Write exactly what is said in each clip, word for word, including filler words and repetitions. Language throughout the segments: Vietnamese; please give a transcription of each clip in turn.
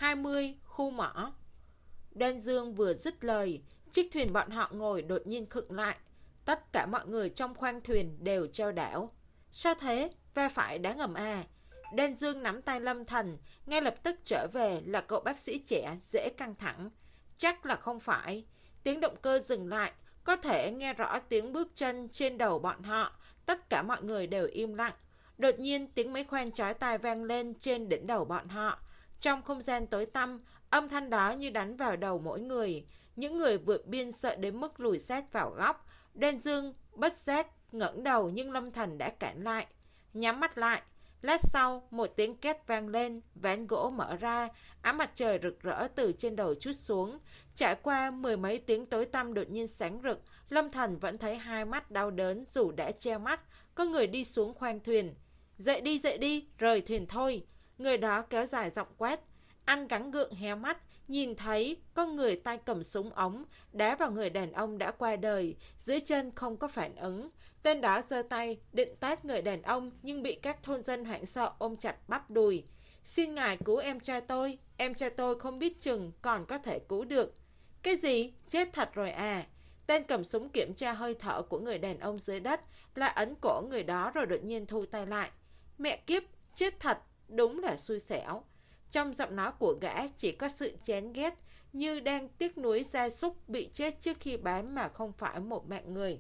hai mươi khu mỏ. Đoan Dương vừa dứt lời, chiếc thuyền bọn họ ngồi đột nhiên khựng lại. Tất cả mọi người trong khoang thuyền đều trao đảo. Sao thế? Ve phải đá ngầm à? Đoan Dương nắm tay Lâm Thần, ngay lập tức trở về là cậu bác sĩ trẻ dễ căng thẳng. Chắc là không phải. Tiếng động cơ dừng lại, có thể nghe rõ tiếng bước chân trên đầu bọn họ. Tất cả mọi người đều im lặng. Đột nhiên tiếng máy khoan chói tai vang lên trên đỉnh đầu bọn họ. Trong không gian tối tăm, âm thanh đó như đánh vào đầu mỗi người. Những người vượt biên sợ đến mức lùi sát vào góc. Đoan Dương bất giác ngẩng đầu nhưng Lâm Thần đã cản lại. Nhắm mắt lại. Lát sau, một tiếng két vang lên, ván gỗ mở ra, ánh mặt trời rực rỡ từ trên đầu trút xuống. Trải qua mười mấy tiếng tối tăm đột nhiên sáng rực, Lâm Thần vẫn thấy hai mắt đau đớn dù đã che mắt. Có người đi xuống khoang thuyền. Dậy đi, dậy đi, rời thuyền thôi. Người đó kéo dài giọng quát. Anh gắng gượng hé mắt, nhìn thấy có người tay cầm súng ống, đá vào người đàn ông đã qua đời, dưới chân không có phản ứng. Tên đó giơ tay, định tát người đàn ông, nhưng bị các thôn dân hoảng sợ ôm chặt bắp đùi. Xin ngài cứu em trai tôi, em trai tôi không biết chừng còn có thể cứu được. Cái gì? Chết thật rồi à? Tên cầm súng kiểm tra hơi thở của người đàn ông dưới đất, là ấn cổ người đó rồi đột nhiên thu tay lại. Mẹ kiếp, chết thật, đúng là xui xẻo. Trong giọng nói của gã chỉ có sự chán ghét, như đang tiếc nuối gia súc bị chết trước khi bán mà không phải một mạng người.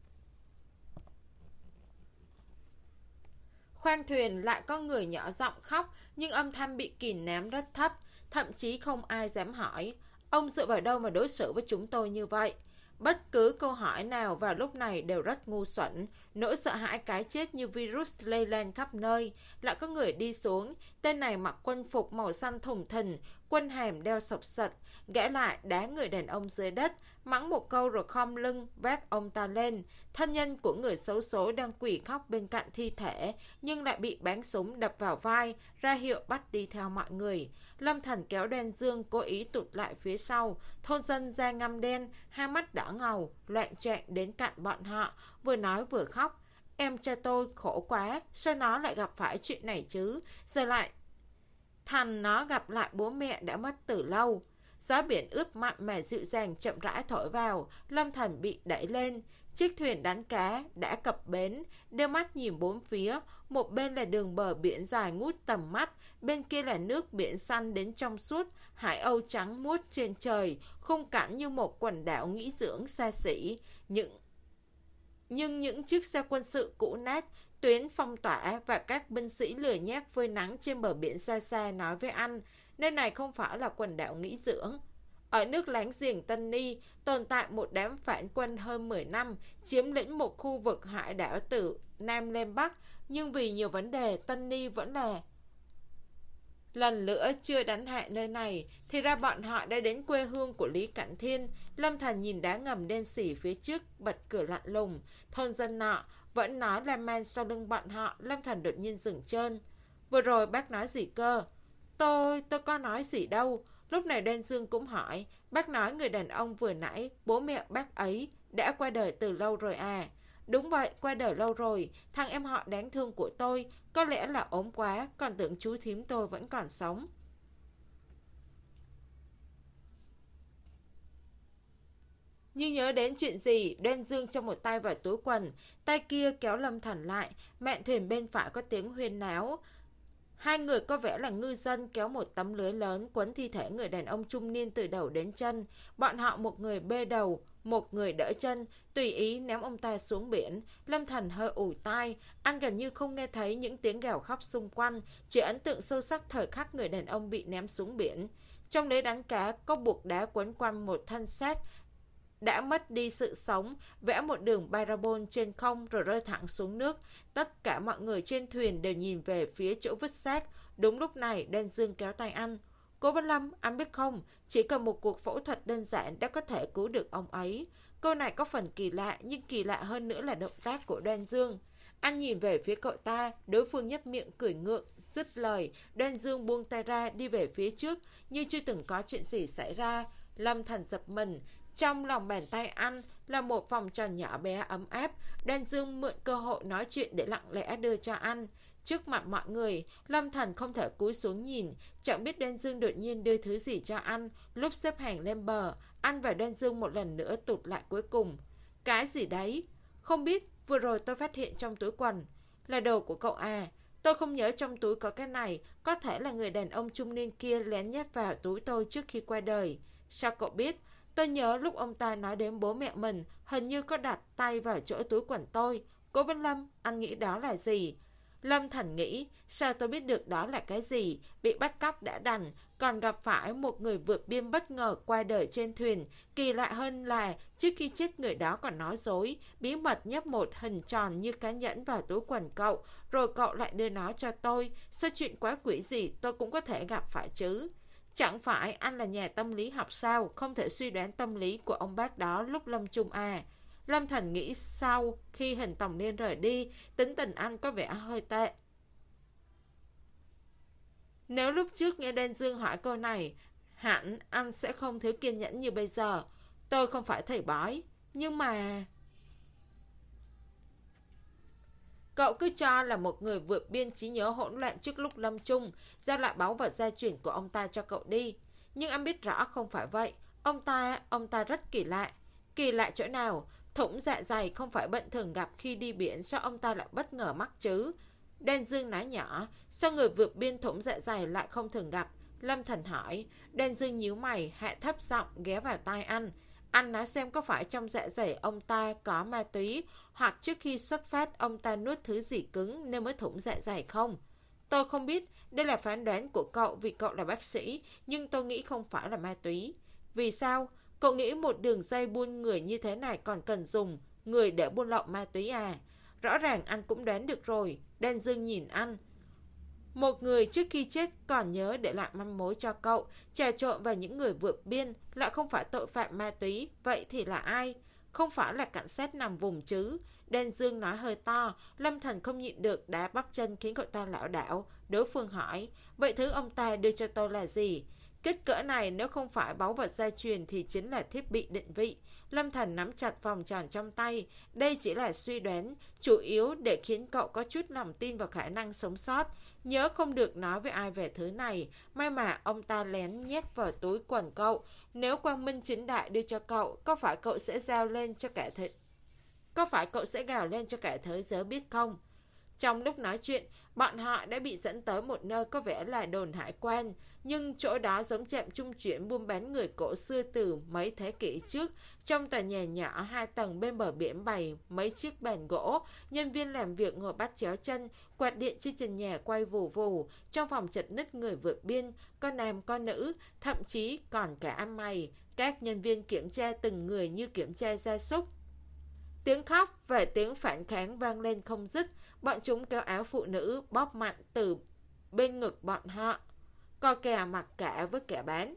Khoang thuyền lại có người nhỏ giọng khóc, nhưng âm thanh bị kìm nén rất thấp, thậm chí không ai dám hỏi. Ông dựa vào đâu mà đối xử với chúng tôi như vậy? Bất cứ câu hỏi nào vào lúc này đều rất ngu xuẩn. Nỗi sợ hãi cái chết như virus lây lan khắp nơi. Lại có người đi xuống. Tên này mặc quân phục màu xanh thùng thình, quân hàm đeo sọc sật. Gã lại đá người đàn ông dưới đất, mắng một câu rồi khom lưng vác ông ta lên. Thân nhân của người xấu số đang quỳ khóc bên cạnh thi thể, nhưng lại bị báng súng đập vào vai, ra hiệu bắt đi theo mọi người. Lâm Thần kéo Đoan Dương cố ý tụt lại phía sau. Thôn dân da ngăm đen, hai mắt đỏ ngầu, loạn choạng đến cạnh bọn họ, vừa nói vừa khóc. Em trai tôi khổ quá, sao nó lại gặp phải chuyện này chứ? Giờ lại thằng nó gặp lại bố mẹ đã mất từ lâu. Gió biển ướp mặn mà dịu dàng chậm rãi thổi vào, Lâm Thần bị đẩy lên. Chiếc thuyền đánh cá đã cập bến, đưa mắt nhìn bốn phía. Một bên là đường bờ biển dài ngút tầm mắt, bên kia là nước biển xanh đến trong suốt, hải âu trắng muốt trên trời, khung cảnh như một quần đảo nghỉ dưỡng xa xỉ. Những Nhưng những chiếc xe quân sự cũ nát, tuyến phong tỏa và các binh sĩ lười nhác phơi nắng trên bờ biển xa xa nói với anh, nơi này không phải là quần đảo nghỉ dưỡng. Ở nước láng giềng Tân Ni, tồn tại một đám phản quân hơn mười năm, chiếm lĩnh một khu vực hải đảo từ Nam lên Bắc, nhưng vì nhiều vấn đề, Tân Ni vẫn là lần nữa chưa đánh hạ nơi này, thì ra bọn họ đã đến quê hương của Lý Cảnh Thiên. Lâm Thần nhìn đá ngầm đen xỉ phía trước, bật cửa lạnh lùng. Thôn dân nọ vẫn nói la man sau lưng bọn họ. Lâm Thần đột nhiên dừng chân. Vừa rồi bác nói gì cơ? Tôi, tôi có nói gì đâu. Lúc này Đoan Dương cũng hỏi. Bác nói người đàn ông vừa nãy, bố mẹ bác ấy đã qua đời từ lâu rồi à? Đúng vậy, qua đời lâu rồi. Thằng em họ đáng thương của tôi có lẽ là ốm quá, còn tưởng chú thím tôi vẫn còn sống. Như nhớ đến chuyện gì, Đoan Dương trong một tay vào túi quần, tay kia kéo Lâm Thần lại. Mạn thuyền bên phải có tiếng huyên náo. Hai người có vẻ là ngư dân kéo một tấm lưới lớn quấn thi thể người đàn ông trung niên từ đầu đến chân. Bọn họ một người bê đầu, một người đỡ chân, tùy ý ném ông ta xuống biển. Lâm Thần hơi ù tai, anh gần như không nghe thấy những tiếng gào khóc xung quanh, chỉ ấn tượng sâu sắc thời khắc người đàn ông bị ném xuống biển. Trong lưới đánh cá có buộc đá quấn quanh một thân xác đã mất đi sự sống, vẽ một đường parabol trên không rồi rơi thẳng xuống nước. Tất cả mọi người trên thuyền đều nhìn về phía chỗ vứt xác. Đúng lúc này, Đoan Dương kéo tay anh. Cố Văn Lâm, anh biết không, chỉ cần một cuộc phẫu thuật đơn giản đã có thể cứu được ông ấy. Câu này có phần kỳ lạ, nhưng kỳ lạ hơn nữa là động tác của Đoan Dương. Anh nhìn về phía cậu ta, đối phương nhếch miệng cười ngượng, dứt lời. Đoan Dương buông tay ra, đi về phía trước, như chưa từng có chuyện gì xảy ra. Lâm Thần giật mình. Trong lòng bàn tay anh là một vòng tròn nhỏ bé ấm áp. Đoan Dương mượn cơ hội nói chuyện để lặng lẽ đưa cho anh. Trước mặt mọi người, Lâm Thần không thể cúi xuống nhìn, chẳng biết Đoan Dương đột nhiên đưa thứ gì cho anh. Lúc xếp hàng lên bờ, anh và Đoan Dương một lần nữa tụt lại cuối cùng. Cái gì đấy? Không biết, vừa rồi tôi phát hiện trong túi quần. Là đồ của cậu à? Tôi không nhớ trong túi có cái này, có thể là người đàn ông trung niên kia lén nhét vào túi tôi trước khi qua đời. Sao cậu biết? Tôi nhớ lúc ông ta nói đến bố mẹ mình, hình như có đặt tay vào chỗ túi quần tôi. Cố Vân Lâm, anh nghĩ đó là gì? Lâm Thần nghĩ, sao tôi biết được đó là cái gì? Bị bắt cóc đã đành, còn gặp phải một người vượt biên bất ngờ qua đời trên thuyền. Kỳ lạ hơn là, trước khi chết người đó còn nói dối, bí mật nhấp một hình tròn như cái nhẫn vào túi quần cậu, rồi cậu lại đưa nó cho tôi. Sao chuyện quá quỷ gì tôi cũng có thể gặp phải chứ? Chẳng phải anh là nhà tâm lý học sao, không thể suy đoán tâm lý của ông bác đó lúc lâm chung à? Lâm Thần nghĩ sau khi Hình Tòng Niên rời đi, tính tình anh có vẻ hơi tệ. Nếu lúc trước nghe Đoan Dương hỏi câu này, hẳn anh sẽ không thiếu kiên nhẫn như bây giờ. Tôi không phải thầy bói, nhưng mà... Cậu cứ cho là một người vượt biên trí nhớ hỗn loạn trước lúc lâm chung, giao lại báu vật gia truyền của ông ta cho cậu đi. Nhưng anh biết rõ không phải vậy. Ông ta, ông ta rất kỳ lạ. Kỳ lạ chỗ nào? Thủng dạ dày không phải bệnh thường gặp khi đi biển, sao ông ta lại bất ngờ mắc chứ? Đoan Dương nói nhỏ, sao người vượt biên thủng dạ dày lại không thường gặp? Lâm Thần hỏi. Đoan Dương nhíu mày, hạ thấp giọng ghé vào tai anh. Anh nói xem có phải trong dạ dày ông ta có ma túy, hoặc trước khi xuất phát ông ta nuốt thứ gì cứng nên mới thủng dạ dày không? Tôi không biết, đây là phán đoán của cậu vì cậu là bác sĩ, nhưng tôi nghĩ không phải là ma túy. Vì sao? Cậu nghĩ một đường dây buôn người như thế này còn cần dùng người để buôn lậu ma túy à? Rõ ràng anh cũng đoán được rồi. Đoan Dương nhìn anh. Một người trước khi chết còn nhớ để lại manh mối cho cậu, trà trộn vào những người vượt biên, lại không phải tội phạm ma túy. Vậy thì là ai? Không phải là cảnh sát nằm vùng chứ? Đoan Dương nói hơi to. Lâm Thần không nhịn được đá bắp chân khiến cậu ta lảo đảo. Đối phương hỏi, vậy thứ ông ta đưa cho tôi là gì? Kích cỡ này nếu không phải báu vật gia truyền thì chính là thiết bị định vị. Lâm Thần nắm chặt vòng tròn trong tay. Đây chỉ là suy đoán, chủ yếu để khiến cậu có chút lòng tin vào khả năng sống sót. Nhớ không được nói với ai về thứ này. May mà ông ta lén nhét vào túi quần cậu. Nếu quang minh chính đại đưa cho cậu, có phải cậu sẽ giao lên cho cả thế... Có phải cậu sẽ gào lên cho cả thế giới biết không? Trong lúc nói chuyện, bọn họ đã bị dẫn tới một nơi có vẻ là đồn hải quan, nhưng chỗ đó giống trạm trung chuyển buôn bán người cổ xưa từ mấy thế kỷ trước. Trong tòa nhà nhỏ hai tầng bên bờ biển bày mấy chiếc bàn gỗ, nhân viên làm việc ngồi bắt chéo chân, quạt điện trên trần nhà quay vù vù. Trong phòng chật ních người vượt biên, có nam có nữ, thậm chí còn cả ăn mày. Các nhân viên kiểm tra từng người như kiểm tra gia súc. Tiếng khóc và tiếng phản kháng vang lên không dứt. Bọn chúng kéo áo phụ nữ bóp mạnh từ bên ngực bọn họ, co kè mặc cả với kẻ bán.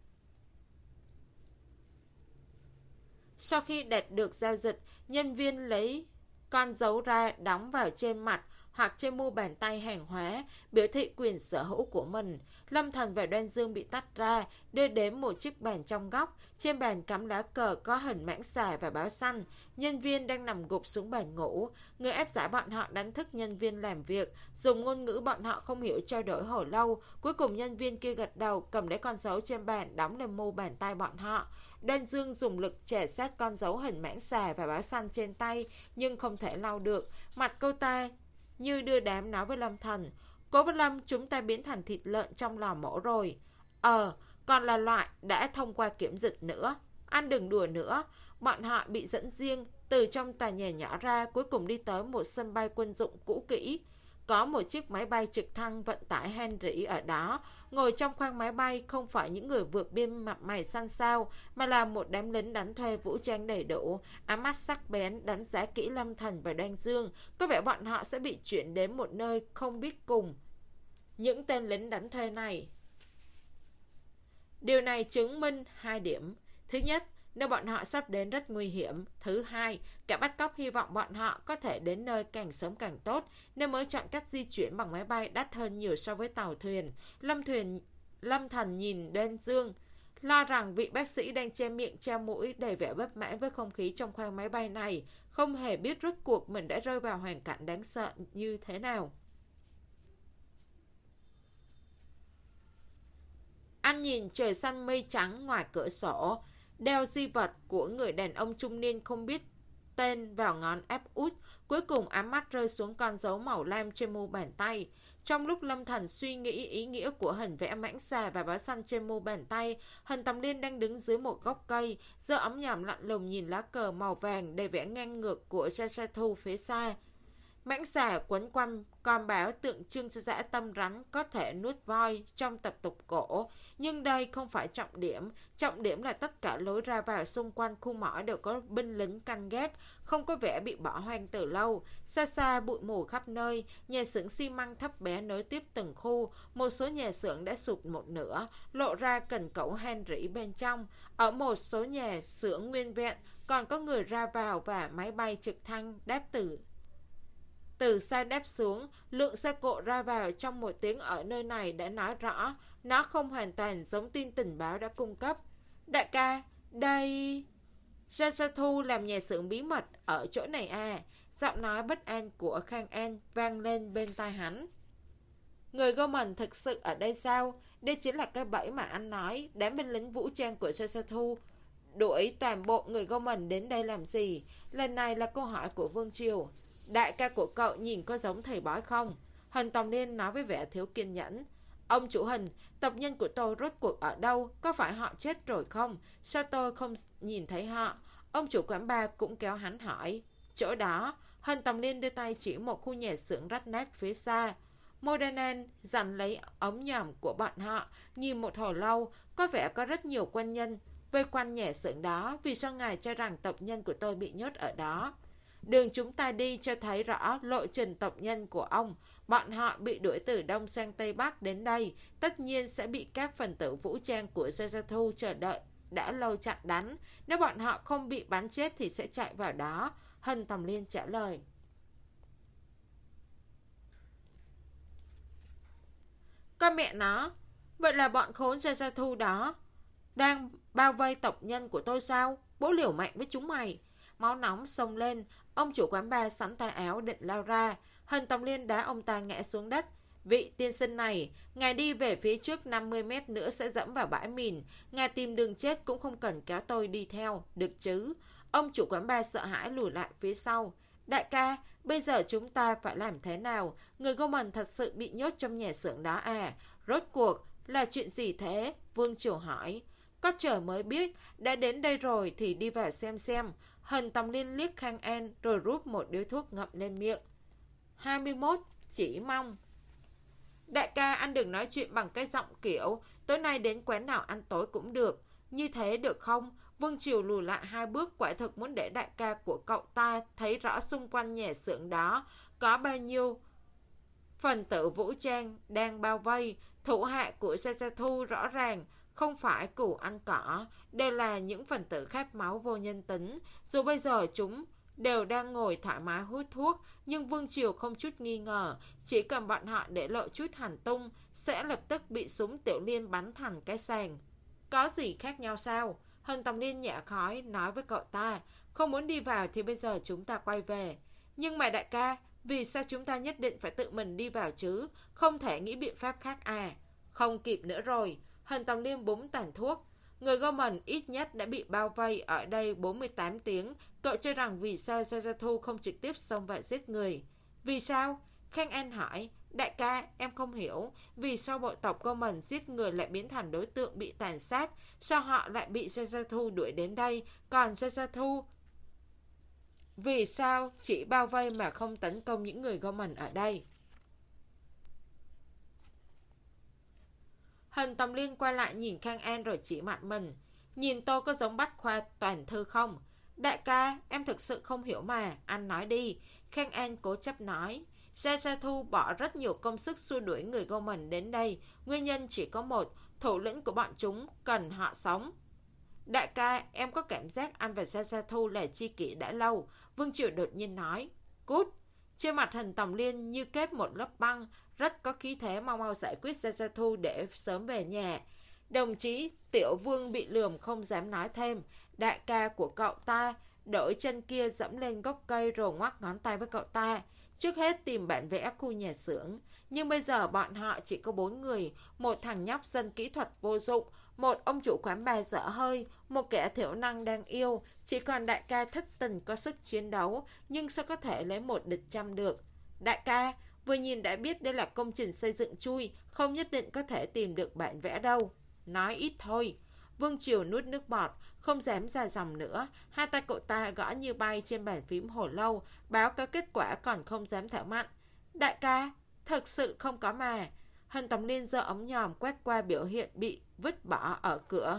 Sau khi đạt được giao dịch, nhân viên lấy con dấu ra đóng vào trên mặt hoặc trên mu bàn tay hàng hóa, biểu thị quyền sở hữu của mình. Lâm Thần và Đoan Dương bị tách ra, đưa đến một chiếc bàn trong góc. Trên bàn cắm lá cờ có hình mãng xà và báo xanh. Nhân viên đang nằm gục xuống bàn ngủ. Người ép giải bọn họ đánh thức nhân viên làm việc, dùng ngôn ngữ bọn họ không hiểu trao đổi hồi lâu. Cuối cùng nhân viên kia gật đầu, cầm lấy con dấu trên bàn đóng lên mu bàn tay bọn họ. Đoan Dương dùng lực chẻ sát con dấu hình mãng xà và báo xanh trên tay, nhưng không thể lau được. Mặt cô ta như đưa đám nói với Lâm Thần, Cố Vân Lâm, chúng ta biến thành thịt lợn trong lò mổ rồi. Ờ, còn là loại đã thông qua kiểm dịch nữa. Anh đừng đùa nữa. Bọn họ bị dẫn riêng từ trong tòa nhà nhỏ ra, cuối cùng đi tới một sân bay quân dụng cũ kỹ. Có một chiếc máy bay trực thăng vận tải Henry ở đó. Ngồi trong khoang máy bay không phải những người vượt biên mặt mày xanh xao, mà là một đám lính đánh thuê vũ trang đầy đủ, ám mắt sắc bén đánh giá kỹ Lâm Thần và Đoan Dương. Có vẻ bọn họ sẽ bị chuyển đến một nơi không biết cùng những tên lính đánh thuê này. Điều này chứng minh hai điểm. Thứ nhất, nơi bọn họ sắp đến rất nguy hiểm. Thứ hai, cả bắt cóc hy vọng bọn họ có thể đến nơi càng sớm càng tốt, nên mới chọn cách di chuyển bằng máy bay đắt hơn nhiều so với tàu thuyền. Lâm thuyền Lâm Thần nhìn Đoan Dương, lo rằng vị bác sĩ đang che miệng che mũi đầy vẻ bất mãn với không khí trong khoang máy bay này, không hề biết rốt cuộc mình đã rơi vào hoàn cảnh đáng sợ như thế nào. Anh nhìn trời xanh mây trắng ngoài cửa sổ, đeo di vật của người đàn ông trung niên không biết tên vào ngón áp út. Cuối cùng ám mắt rơi xuống con dấu màu lam trên mu bàn tay. Trong lúc Lâm Thần suy nghĩ ý nghĩa của hình vẽ mãng xà và báo săn trên mu bàn tay, Hình Tầm Liên đang đứng dưới một gốc cây, giơ ống nhòm lạnh lùng nhìn lá cờ màu vàng đầy vẽ ngang ngược của Sasathu phía xa. Mãng xà quấn quanh con báo tượng trưng cho dã tâm rắn có thể nuốt voi trong tập tục cổ. Nhưng đây không phải trọng điểm. Trọng điểm là tất cả lối ra vào xung quanh khu mỏ đều có binh lính canh gác, không có vẻ bị bỏ hoang từ lâu. Xa xa bụi mù khắp nơi, nhà xưởng xi măng thấp bé nối tiếp từng khu. Một số nhà xưởng đã sụp một nửa, lộ ra cần cẩu han rỉ bên trong. Ở một số nhà xưởng nguyên vẹn, còn có người ra vào và máy bay trực thăng đáp từ Từ xa đáp xuống. Lượng xe cộ ra vào trong một tiếng ở nơi này đã nói rõ nó không hoàn toàn giống tin tình báo đã cung cấp. Đại ca, đây... Sasathu làm nhà xưởng bí mật ở chỗ này à? Giọng nói bất an của Khang An vang lên bên tai hắn. Người Gorman thực sự ở đây sao? Đây chính là cái bẫy mà anh nói. Đám binh lính vũ trang của Sasathu đuổi toàn bộ người Gorman đến đây làm gì? Lần này là câu hỏi của Vương Triều. Đại ca của cậu nhìn có giống thầy bói không? Hình Tòng Niên nói với vẻ thiếu kiên nhẫn. Ông chủ Hình, tộc nhân của tôi rốt cuộc ở đâu? Có phải họ chết rồi không? Sao tôi không nhìn thấy họ? Ông chủ quán bar cũng kéo hắn hỏi. Chỗ đó, Hình Tòng Niên đưa tay chỉ một khu nhà xưởng rách nát phía xa. Modanan giành lấy ống nhòm của bọn họ, nhìn một hồi lâu, có vẻ có rất nhiều quân nhân vây quanh nhà xưởng đó. Vì sao ngài cho rằng tộc nhân của tôi bị nhốt ở đó? Đường chúng ta đi cho thấy rõ lộ trình tộc nhân của ông. Bọn họ bị đuổi từ Đông sang Tây Bắc đến đây, tất nhiên sẽ bị các phần tử vũ trang của Sasathu chờ đợi đã lâu chặn đánh. Nếu bọn họ không bị bắn chết thì sẽ chạy vào đó. Hình Tòng Liên trả lời. Con mẹ nó, vậy là bọn khốn Sasathu đó đang bao vây tộc nhân của tôi sao? Bố liều mạnh với chúng mày. Máu nóng xông lên, ông chủ quán bar sẵn tay áo định lao ra. Hình Tòng Liên đá ông ta ngã xuống đất. Vị tiên sinh này, ngài đi về phía trước năm mươi mét nữa sẽ dẫm vào bãi mìn. Ngài tìm đường chết cũng không cần kéo tôi đi theo, được chứ? Ông chủ quán bar sợ hãi lùi lại phía sau. Đại ca, bây giờ chúng ta phải làm thế nào? Người Gorman thật sự bị nhốt trong nhà xưởng đó à? Rốt cuộc là chuyện gì thế? Vương Triều hỏi. Có trời mới biết, đã đến đây rồi thì đi vào xem xem. Hình Tòng Liên liếc Khang An rồi rút một điếu thuốc ngậm lên miệng. hai mươi mốt, chỉ mong. Đại ca, anh đừng nói chuyện bằng cái giọng kiểu tối nay đến quán nào ăn tối cũng được. Như thế được không? Vương Triều lùi lại hai bước, quả thực muốn để đại ca của cậu ta thấy rõ xung quanh nhà xưởng đó có bao nhiêu phần tử vũ trang đang bao vây. Thủ hạ của Sasathu rõ ràng không phải cừu ăn cỏ, đều là những phần tử khát máu vô nhân tính. Dù bây giờ chúng đều đang ngồi thoải mái hút thuốc, nhưng Vương Triều không chút nghi ngờ, chỉ cần bọn họ để lộ chút hành tung, sẽ lập tức bị súng Tiểu Liên bắn thành cái sàng. Có gì khác nhau sao? Hình Tòng Liên nhả khói nói với cậu ta, không muốn đi vào thì bây giờ chúng ta quay về. Nhưng mà đại ca, vì sao chúng ta nhất định phải tự mình đi vào chứ? Không thể nghĩ biện pháp khác à? Không kịp nữa rồi. Hình Tòng Liên búng tàn thuốc. Người Gorman ít nhất đã bị bao vây ở đây bốn mươi tám tiếng. Cậu cho rằng vì sao Sasathu không trực tiếp xông vào giết người? Vì sao? Khang An hỏi. Đại ca, em không hiểu. Vì sao bộ tộc Gorman giết người lại biến thành đối tượng bị tàn sát? Sao họ lại bị Sasathu đuổi đến đây? Còn Sasathu vì sao chỉ bao vây mà không tấn công những người Gorman ở đây? Hình Tòng Liên quay lại nhìn Khang An rồi chỉ mặt mình. Nhìn tôi có giống Bách Khoa toàn thư không? Đại ca, em thực sự không hiểu mà, anh nói đi. Khang An cố chấp nói. Sasathu bỏ rất nhiều công sức xua đuổi người Gorman đến đây. Nguyên nhân chỉ có một, thủ lĩnh của bọn chúng cần họ sống. Đại ca, em có cảm giác anh và Sasathu là tri kỷ đã lâu. Vương Triều đột nhiên nói. Cút! Trên mặt Hình Tòng Liên như kết một lớp băng, rất có khí thế mau mau giải quyết Sasathu để sớm về nhà. Đồng chí Tiểu Vương bị lườm không dám nói thêm. Đại ca của cậu ta đổi chân kia dẫm lên gốc cây rồi ngoắc ngón tay với cậu ta. Trước hết tìm bản vẽ khu nhà xưởng. Nhưng bây giờ bọn họ chỉ có bốn người. Một thằng nhóc dân kỹ thuật vô dụng, một ông chủ quán bar dở hơi, một kẻ thiểu năng đang yêu. Chỉ còn đại ca thất tình có sức chiến đấu, nhưng sao có thể lấy một địch trăm được. Đại ca, vừa nhìn đã biết đây là công trình xây dựng chui, không nhất định có thể tìm được bản vẽ đâu. Nói ít thôi. Vương Triều nuốt nước bọt, không dám ra dòng nữa. Hai tay cậu ta gõ như bay trên bàn phím hồi lâu, báo cáo kết quả còn không dám thở mạnh. Đại ca, thật sự không có mà. Hân Tòng Liên giơ ống nhòm quét qua biểu hiện bị vứt bỏ ở cửa.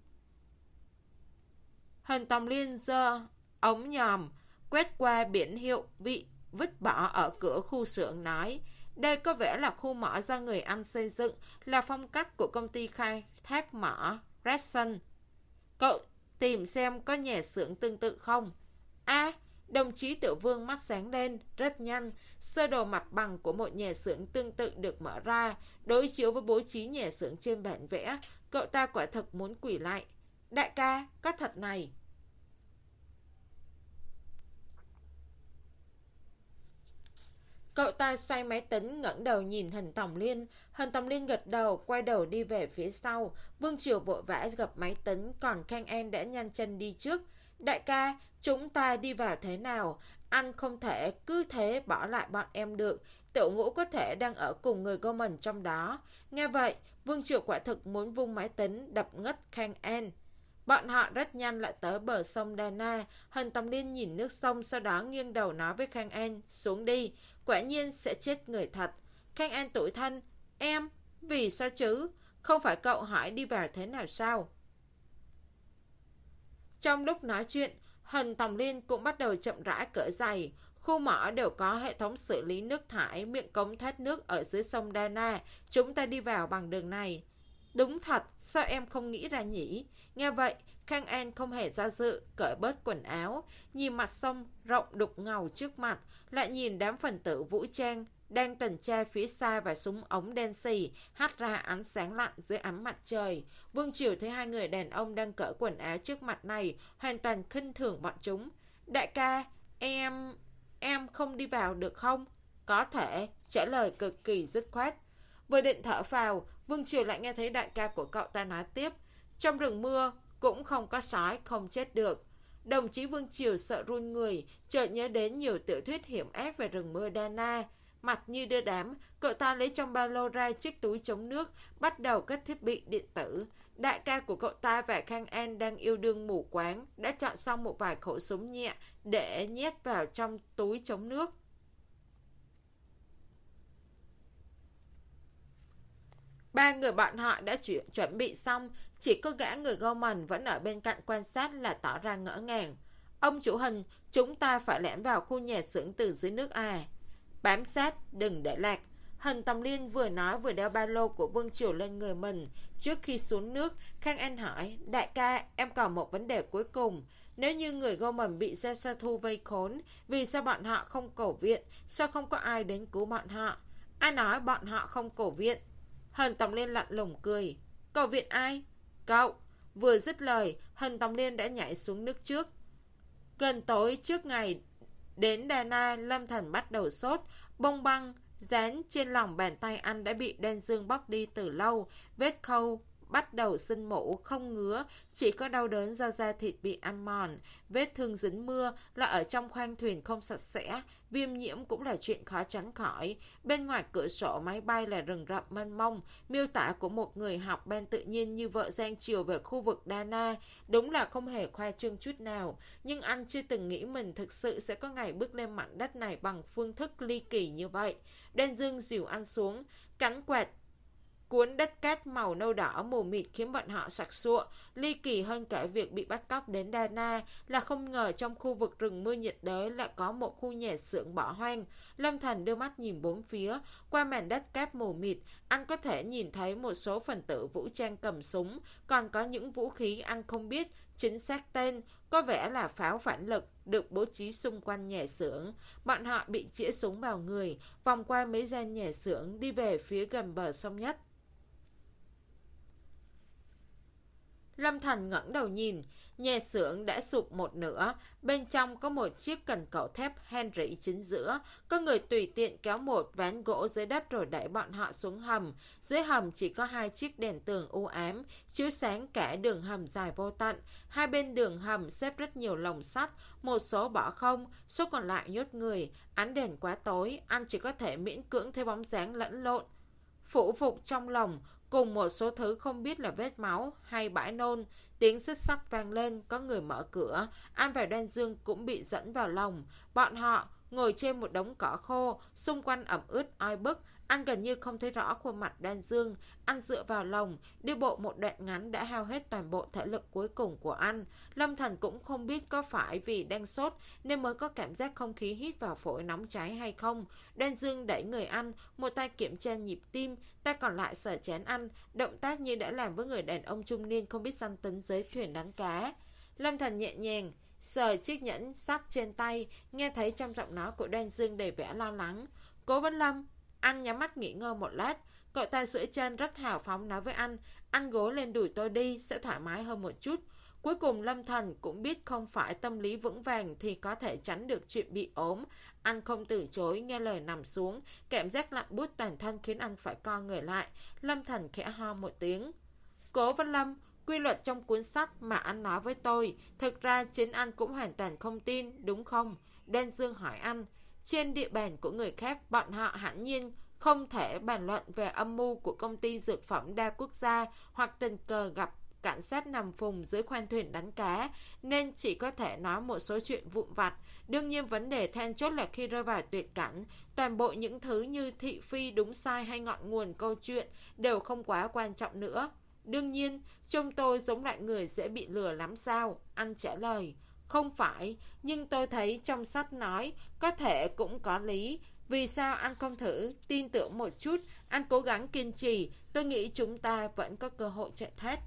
Hân Tòng Liên giơ ống nhòm quét qua biển hiệu bị vứt bỏ ở cửa khu xưởng nói, đây có vẻ là khu mỏ do người Anh xây dựng, là phong cách của công ty khai thác mỏ Redson. Cậu tìm xem có nhà xưởng tương tự không? À, đồng chí Tiểu Vương mắt sáng lên, rất nhanh. Sơ đồ mặt bằng của một nhà xưởng tương tự được mở ra, đối chiếu với bố trí nhà xưởng trên bản vẽ. Cậu ta quả thực muốn quỳ lại. Đại ca, có thật này. Cậu ta xoay máy tính, ngẩng đầu nhìn Hân Tòng Liên. Hân Tòng Liên gật đầu, quay đầu đi về phía sau. Vương Triều vội vã gập máy tính, còn Khang An đã nhanh chân đi trước. Đại ca, chúng ta đi vào thế nào? Anh không thể cứ thế bỏ lại bọn em được. Tiểu Ngũ có thể đang ở cùng người Gorman trong đó. Nghe vậy, Vương Triều quả thực muốn vung máy tính, đập ngất Khang An. Bọn họ rất nhanh lại tới bờ sông Dana. Hân Tòng Liên nhìn nước sông, sau đó nghiêng đầu nói với Khang An, xuống đi, quả nhiên sẽ chết người thật. Khang An tủi thân, em, vì sao chứ? Không phải cậu hỏi đi vào thế nào sao? Trong lúc nói chuyện, Hân Tòng Liên cũng bắt đầu chậm rãi cởi giày. Khu mỏ đều có hệ thống xử lý nước thải, miệng cống thoát nước ở dưới sông Dana. Chúng ta đi vào bằng đường này. Đúng thật, sao em không nghĩ ra nhỉ? Nghe vậy, Khang An không hề do dự, cởi bớt quần áo, nhìn mặt sông rộng đục ngầu trước mặt, lại nhìn đám phần tử vũ trang đang tuần tra phía xa và súng ống đen xì hắt ra ánh sáng lạnh dưới ánh mặt trời. Vương Triều thấy hai người đàn ông đang cởi quần áo trước mặt này, hoàn toàn khinh thường bọn chúng. Đại ca, em... em không đi vào được không? Có thể, trả lời cực kỳ dứt khoát. Vừa định thở phào, Vương Triều lại nghe thấy đại ca của cậu ta nói tiếp, trong rừng mưa cũng không có sói không chết được. Đồng chí Vương Triều sợ run người, chợt nhớ đến nhiều tiểu thuyết hiểm ác về rừng mưa Dana. Mặt như đưa đám, cậu ta lấy trong ba lô ra chiếc túi chống nước, bắt đầu cất thiết bị điện tử. Đại ca của cậu ta và Khang An đang yêu đương mù quáng, đã chọn xong một vài khẩu súng nhẹ để nhét vào trong túi chống nước. Ba người bọn họ đã chuyển, chuẩn bị xong, chỉ có gã người Gorman vẫn ở bên cạnh quan sát là tỏ ra ngỡ ngàng. Ông chủ Hình, chúng ta phải lẻn vào khu nhà xưởng từ dưới nước à? Bám sát, đừng để lạc. Hân Tòng Liên vừa nói vừa đeo ba lô của Vương Triều lên người mình. Trước khi xuống nước, Khang An hỏi, đại ca, em còn một vấn đề cuối cùng. Nếu như người Gorman bị Gia Sa Thu vây khốn, vì sao bọn họ không cầu viện? Sao không có ai đến cứu bọn họ? Ai nói bọn họ không cầu viện? Hân Tòng Liên lạnh lùng cười. Cầu viện ai? Cậu. Vừa dứt lời, Hân Tòng Liên đã nhảy xuống nước trước. Gần tối trước ngày đến Dana, Lâm Thần bắt đầu sốt. Bông băng dán trên lòng bàn tay anh đã bị đen dương bóc đi từ lâu. Vết khâu bắt đầu sưng mủ, không ngứa, chỉ có đau đớn do da thịt bị ăn mòn. Vết thương dính mưa là ở trong khoang thuyền không sạch sẽ, viêm nhiễm cũng là chuyện khó tránh khỏi. Bên ngoài cửa sổ máy bay là rừng rậm mênh mông, miêu tả của một người học ban tự nhiên như vợ Giang Triều về khu vực Dana, đúng là không hề khoa trương chút nào. Nhưng anh chưa từng nghĩ mình thực sự sẽ có ngày bước lên mảnh đất này bằng phương thức ly kỳ như vậy. Đen dương dìu anh xuống, cánh quạt cuốn đất cát màu nâu đỏ mù mịt khiến bọn họ sặc sụa. Ly kỳ hơn cả việc bị bắt cóc đến Dana là không ngờ trong khu vực rừng mưa nhiệt đới lại có một khu nhà xưởng bỏ hoang. Lâm Thần đưa mắt nhìn bốn phía, qua màn đất cát mù mịt, anh có thể nhìn thấy một số phần tử vũ trang cầm súng, còn có những vũ khí anh không biết chính xác tên, có vẻ là pháo phản lực, được bố trí xung quanh nhà xưởng. Bọn họ bị chĩa súng vào người, vòng qua mấy gian nhà xưởng, đi về phía gần bờ sông nhất. Lâm Thành ngẩng đầu nhìn, nhà xưởng đã sụp một nửa, bên trong có một chiếc cần cẩu thép Henry chính giữa, có người tùy tiện kéo một ván gỗ dưới đất rồi đẩy bọn họ xuống hầm. Dưới hầm chỉ có hai chiếc đèn tường u ám, chiếu sáng cả đường hầm dài vô tận. Hai bên đường hầm xếp rất nhiều lồng sắt, một số bỏ không, số còn lại nhốt người. Ánh đèn quá tối, anh chỉ có thể miễn cưỡng thấy bóng dáng lẫn lộn phủ phục trong lồng, cùng một số thứ không biết là vết máu hay bãi nôn. Tiếng xích sắt vang lên, có người mở cửa. An và Đoan Dương cũng bị dẫn vào lồng. Bọn họ ngồi trên một đống cỏ khô, xung quanh ẩm ướt oi bức. Anh gần như không thấy rõ khuôn mặt Đoan Dương. Anh dựa vào lồng, đi bộ một đoạn ngắn đã hao hết toàn bộ thể lực cuối cùng của anh. Lâm Thành cũng không biết có phải vì đang sốt nên mới có cảm giác không khí hít vào phổi nóng cháy hay không. Đoan Dương đẩy người anh, một tay kiểm tra nhịp tim, tay còn lại sờ chán anh, động tác như đã làm với người đàn ông trung niên không biết săn tính dưới thuyền đánh cá. Lâm Thành nhẹ nhàng sờ chiếc nhẫn sắt trên tay, nghe thấy trong giọng nói của Đoan Dương đầy vẻ lo lắng. Cố Vấn Lâm. Anh nhắm mắt nghỉ ngơi một lát, cậu ta duỗi chân rất hào phóng nói với anh, anh gối lên đùi tôi đi, sẽ thoải mái hơn một chút. Cuối cùng Lâm Thành cũng biết không phải tâm lý vững vàng thì có thể tránh được chuyện bị ốm. Anh không từ chối, nghe lời nằm xuống, cảm giác lạnh buốt toàn thân khiến anh phải co người lại. Lâm Thành khẽ ho một tiếng. Cố Văn Lâm, quy luật trong cuốn sách mà anh nói với tôi, thực ra chính anh cũng hoàn toàn không tin, đúng không? Đoan Dương hỏi anh. Trên địa bàn của người khác, bọn họ hẳn nhiên không thể bàn luận về âm mưu của công ty dược phẩm đa quốc gia hoặc tình cờ gặp cảnh sát nằm phùng dưới khoang thuyền đánh cá, nên chỉ có thể nói một số chuyện vụn vặt. Đương nhiên vấn đề then chốt là khi rơi vào tuyệt cảnh, toàn bộ những thứ như thị phi đúng sai hay ngọn nguồn câu chuyện đều không quá quan trọng nữa. Đương nhiên, trông tôi giống loại người dễ bị lừa lắm sao? Anh trả lời. Không phải, nhưng tôi thấy trong sách nói, có thể cũng có lý. Vì sao anh không thử tin tưởng một chút? Anh cố gắng kiên trì, tôi nghĩ chúng ta vẫn có cơ hội chạy thoát.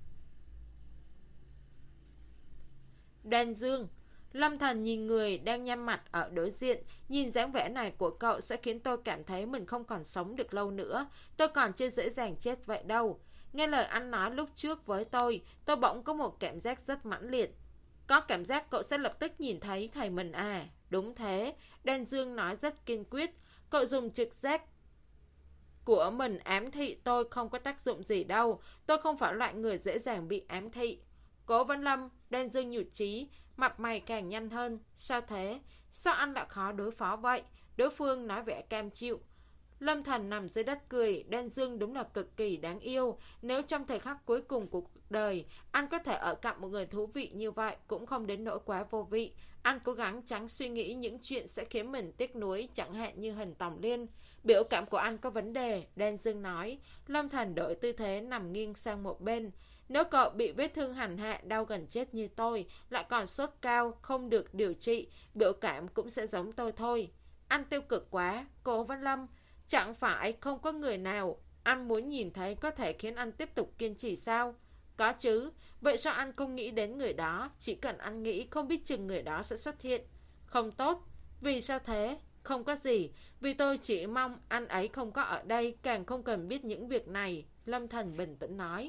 Đoan Dương. Lâm Thành nhìn người đang nhăn mặt ở đối diện. Nhìn dáng vẻ này của cậu sẽ khiến tôi cảm thấy mình không còn sống được lâu nữa. Tôi còn chưa dễ dàng chết vậy đâu. Nghe lời anh nói lúc trước với tôi, tôi bỗng có một cảm giác rất mãnh liệt. Có cảm giác cậu sẽ lập tức nhìn thấy thầy mình à? Đúng thế, Đoan Dương nói rất kiên quyết. Cậu dùng trực giác của mình ám thị tôi không có tác dụng gì đâu. Tôi không phải loại người dễ dàng bị ám thị. Cố Văn Lâm, Đoan Dương nhụt chí, mặt mày càng nhanh hơn. Sao thế? Sao anh lại khó đối phó vậy? Đối phương nói vẻ cam chịu. Lâm Thành nằm dưới đất cười. Đoan Dương đúng là cực kỳ đáng yêu. Nếu trong thời khắc cuối cùng của cuộc đời anh có thể ở cạnh một người thú vị như vậy, cũng không đến nỗi quá vô vị. Anh cố gắng tránh suy nghĩ những chuyện sẽ khiến mình tiếc nuối, chẳng hạn như Hình Tòng Liên. Biểu cảm của anh có vấn đề, Đoan Dương nói. Lâm Thành đổi tư thế nằm nghiêng sang một bên. Nếu cậu bị vết thương hành hạ, đau gần chết như tôi, lại còn sốt cao, không được điều trị, biểu cảm cũng sẽ giống tôi thôi. Anh tiêu cực quá, Cố Văn Lâm. Chẳng phải không có người nào anh muốn nhìn thấy có thể khiến anh tiếp tục kiên trì sao? Có chứ, vậy sao anh không nghĩ đến người đó? Chỉ cần anh nghĩ, không biết chừng người đó sẽ xuất hiện. Không tốt. Vì sao thế? Không có gì. Vì tôi chỉ mong anh ấy không có ở đây, càng không cần biết những việc này. Lâm Thành bình tĩnh nói.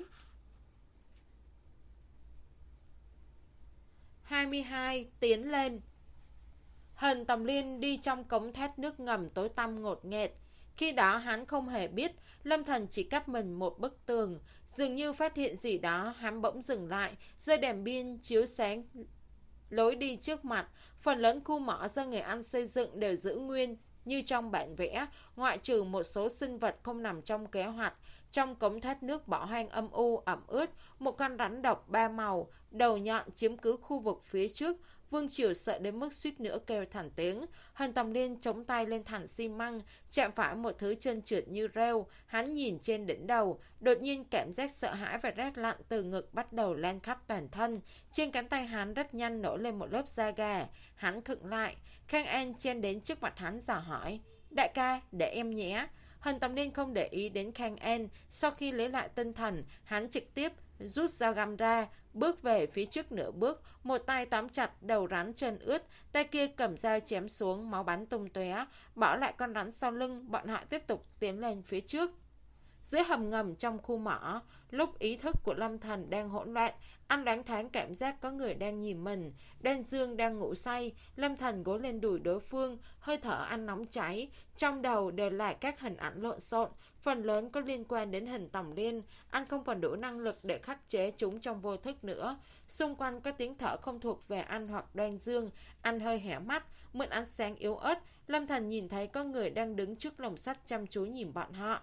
hai mươi hai. Tiến lên. Hình Tòng Liên đi trong cống thoát nước ngầm tối tăm ngột nghẹt. Khi đó hắn không hề biết Lâm Thành chỉ cách mình một bức tường. Dường như phát hiện gì đó, hắn bỗng dừng lại, giơ đèn pin chiếu sáng lối đi trước mặt. Phần lớn khu mỏ do người Anh xây dựng đều giữ nguyên như trong bản vẽ, ngoại trừ một số sinh vật không nằm trong kế hoạch. Trong cống thoát nước bỏ hoang âm u, ẩm ướt, một con rắn độc ba màu, đầu nhọn chiếm cứ khu vực phía trước. Vương Triều sợ đến mức suýt nữa kêu thành tiếng. Hình Tòng Liên chống tay lên thảm xi măng, chạm phải một thứ trơn trượt như rêu. Hắn nhìn trên đỉnh đầu, đột nhiên cảm giác sợ hãi và rét lạnh từ ngực bắt đầu lan khắp toàn thân. Trên cánh tay hắn rất nhanh nổi lên một lớp da gà. Hắn khựng lại. Khang An chen đến trước mặt hắn dò hỏi: Đại ca, để em nhé. Hình Tòng Liên không để ý đến Khang An. Sau khi lấy lại tinh thần, hắn trực tiếp rút dao găm ra, bước về phía trước nửa bước, một tay tóm chặt đầu rắn trơn ướt, tay kia cầm dao chém xuống, máu bắn tung tóe. Bỏ lại con rắn sau lưng, bọn họ tiếp tục tiến lên phía trước. Dưới hầm ngầm trong khu mỏ, lúc ý thức của Lâm Thành đang hỗn loạn, anh đoán thoáng cảm giác có người đang nhìn mình. Đoan Dương đang ngủ say, Lâm Thành gối lên đùi đối phương, hơi thở anh nóng cháy. Trong đầu đều là các hình ảnh lộn xộn, phần lớn có liên quan đến hình Tòng Liên. Anh không còn đủ năng lực để khắc chế chúng trong vô thức nữa. Xung quanh có tiếng thở không thuộc về anh hoặc Đoan Dương. Anh hơi hé mắt, mượn ánh sáng yếu ớt. Lâm Thành nhìn thấy có người đang đứng trước lồng sắt chăm chú nhìn bọn họ.